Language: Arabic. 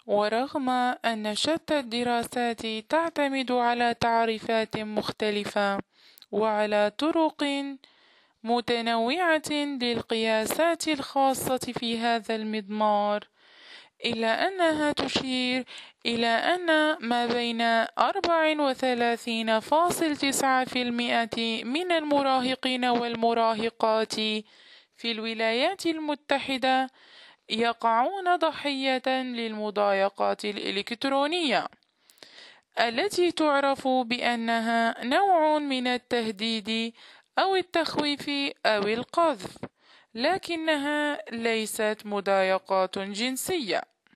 ورغم أن شتى الدراسات تعتمد على تعريفات مختلفة وعلى طرق متنوعة للقياسات الخاصة في هذا المضمار، إلا أنها تشير إلى أن ما بين 34.9% من المراهقين والمراهقات في الولايات المتحدة يقعون ضحية للمضايقات الإلكترونية، التي تعرف بأنها نوع من التهديد أو التخويف أو القذف، لكنها ليست مضايقات جنسية.